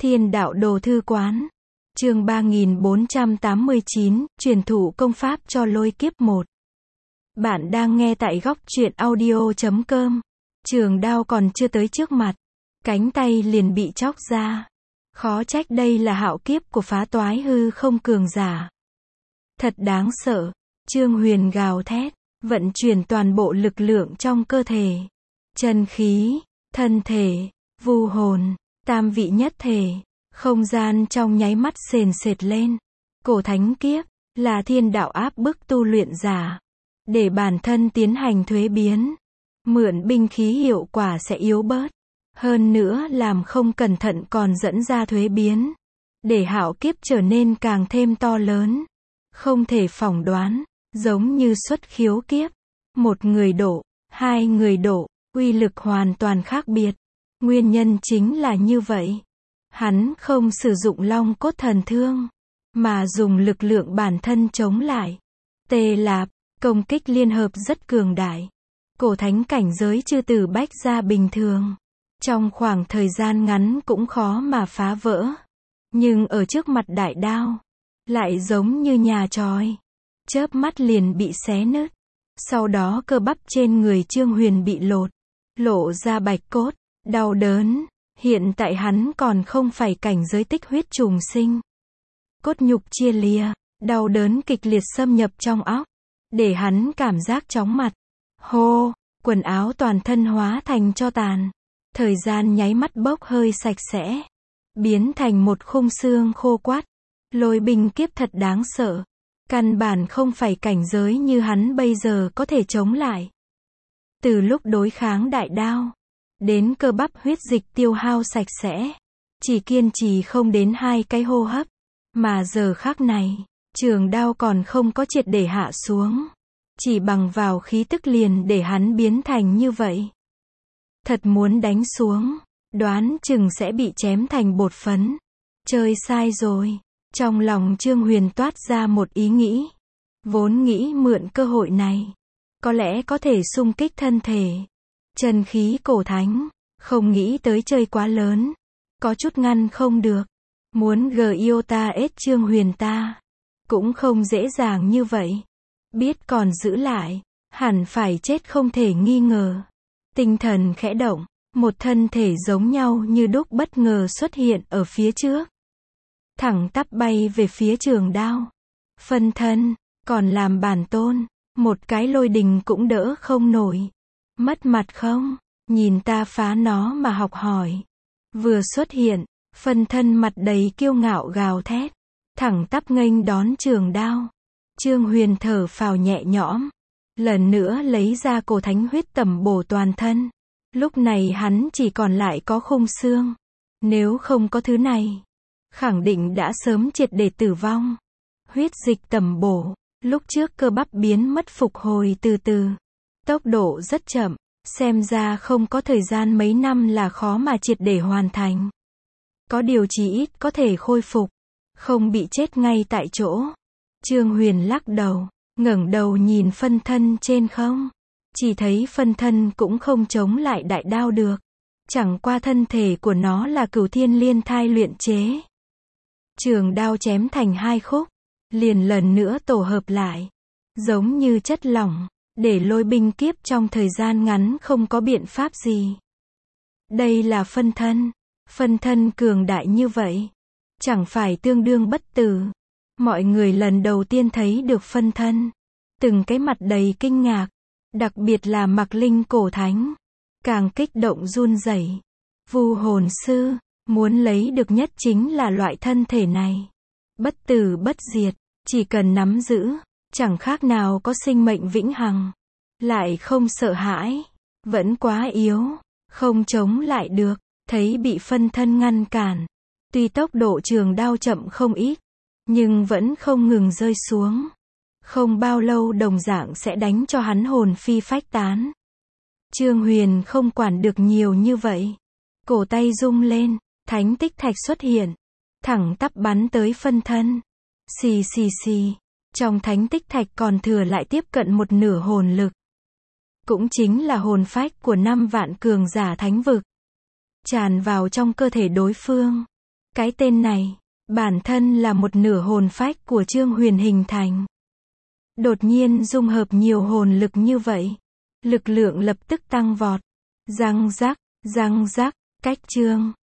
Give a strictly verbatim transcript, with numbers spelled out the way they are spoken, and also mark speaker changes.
Speaker 1: Thiên đạo đồ thư quán. Chương ba nghìn bốn trăm tám mươi chín, truyền thụ công pháp cho lôi kiếp một. Bạn đang nghe tại góc truyện audio chấm com. Trường đao còn chưa tới trước mặt, cánh tay liền bị chóc ra. Khó trách đây là hạo kiếp của phá toái hư không cường giả. Thật đáng sợ. Trương Huyền gào thét, vận chuyển toàn bộ lực lượng trong cơ thể. Chân khí, thân thể, vu hồn, tam vị nhất thể. Không gian trong nháy mắt sền sệt lên. Cổ thánh kiếp, là thiên đạo áp bức tu luyện giả. Để bản thân tiến hành thuế biến. Mượn binh khí hiệu quả sẽ yếu bớt. Hơn nữa làm không cẩn thận còn dẫn ra thuế biến. Để hạo kiếp trở nên càng thêm to lớn. Không thể phỏng đoán, giống như xuất khiếu kiếp. Một người đổ, hai người đổ, uy lực hoàn toàn khác biệt. Nguyên nhân chính là như vậy. Hắn không sử dụng long cốt thần thương, mà dùng lực lượng bản thân chống lại. Tê Lạp, công kích liên hợp rất cường đại. Cổ thánh cảnh giới chư tử bách gia bình thường. Trong khoảng thời gian ngắn cũng khó mà phá vỡ. Nhưng ở trước mặt đại đao, lại giống như nhà tròi. Chớp mắt liền bị xé nứt. Sau đó cơ bắp trên người Trương Huyền bị lột, lộ ra bạch cốt, đau đớn. Hiện tại hắn còn không phải cảnh giới tích huyết trùng sinh. Cốt nhục chia lìa, đau đớn kịch liệt xâm nhập trong óc, để hắn cảm giác chóng mặt. Hô, quần áo toàn thân hóa thành tro tàn. Thời gian nháy mắt bốc hơi sạch sẽ, biến thành một khung xương khô quắt. Lôi binh kiếp thật đáng sợ. Căn bản không phải cảnh giới như hắn bây giờ có thể chống lại. Từ lúc đối kháng đại đao, đến cơ bắp huyết dịch tiêu hao sạch sẽ, chỉ kiên trì không đến hai cái hô hấp. Mà giờ khắc này, trường đao còn không có triệt để hạ xuống. Chỉ bằng vào khí tức liền để hắn biến thành như vậy. Thật muốn đánh xuống, đoán chừng sẽ bị chém thành bột phấn. Chơi sai rồi. Trong lòng Trương Huyền toát ra một ý nghĩ. Vốn nghĩ mượn cơ hội này, có lẽ có thể xung kích thân thể. Chân khí cổ thánh, không nghĩ tới chơi quá lớn. Có chút ngăn không được. Muốn gờ yêu ta ết Trương Huyền ta. Cũng không dễ dàng như vậy. Biết còn giữ lại, hẳn phải chết không thể nghi ngờ. Tinh thần khẽ động, một thân thể giống nhau như đúc bất ngờ xuất hiện ở phía trước. Thẳng tắp bay về phía trường đao. Phân thân, còn làm bản tôn, một cái lôi đình cũng đỡ không nổi. Mất mặt không? Nhìn ta phá nó mà học hỏi. Vừa xuất hiện, phân thân mặt đầy kiêu ngạo gào thét, thẳng tắp nghênh đón trường đao. Trương Huyền thở phào nhẹ nhõm, lần nữa lấy ra cổ thánh huyết tẩm bổ toàn thân. Lúc này hắn chỉ còn lại có khung xương. Nếu không có thứ này, khẳng định đã sớm triệt để tử vong. Huyết dịch tẩm bổ, lúc trước cơ bắp biến mất phục hồi từ từ. Tốc độ rất chậm, xem ra không có thời gian mấy năm là khó mà triệt để hoàn thành. Có điều chí ít có thể khôi phục, không bị chết ngay tại chỗ. Trương Huyền lắc đầu, ngẩng đầu nhìn phân thân trên không. Chỉ thấy phân thân cũng không chống lại đại đao được. Chẳng qua thân thể của nó là cửu thiên liên thai luyện chế. Trường đao chém thành hai khúc, liền lần nữa tổ hợp lại. Giống như chất lỏng, để lôi binh kiếp trong thời gian ngắn không có biện pháp gì. Đây là phân thân. Phân thân cường đại như vậy, chẳng phải tương đương bất tử. Mọi người lần đầu tiên thấy được phân thân, từng cái mặt đầy kinh ngạc. Đặc biệt là Mạc Linh cổ thánh, càng kích động run rẩy. Vu hồn sư, muốn lấy được nhất chính là loại thân thể này. Bất tử bất diệt, chỉ cần nắm giữ, chẳng khác nào có sinh mệnh vĩnh hằng. Lại không sợ hãi, vẫn quá yếu, không chống lại được. Thấy bị phân thân ngăn cản, tuy tốc độ trường đao chậm không ít, nhưng vẫn không ngừng rơi xuống. Không bao lâu đồng dạng sẽ đánh cho hắn hồn phi phách tán. Trương Huyền không quản được nhiều như vậy. Cổ tay rung lên, thánh tích thạch xuất hiện, thẳng tắp bắn tới phân thân. Xì xì xì, trong thánh tích thạch còn thừa lại tiếp cận một nửa hồn lực. Cũng chính là hồn phách của năm vạn cường giả thánh vực. Tràn vào trong cơ thể đối phương. Cái tên này, bản thân là một nửa hồn phách của Trương Huyền hình thành. Đột nhiên dung hợp nhiều hồn lực như vậy. Lực lượng lập tức tăng vọt. Răng rắc, răng rắc, cách Trương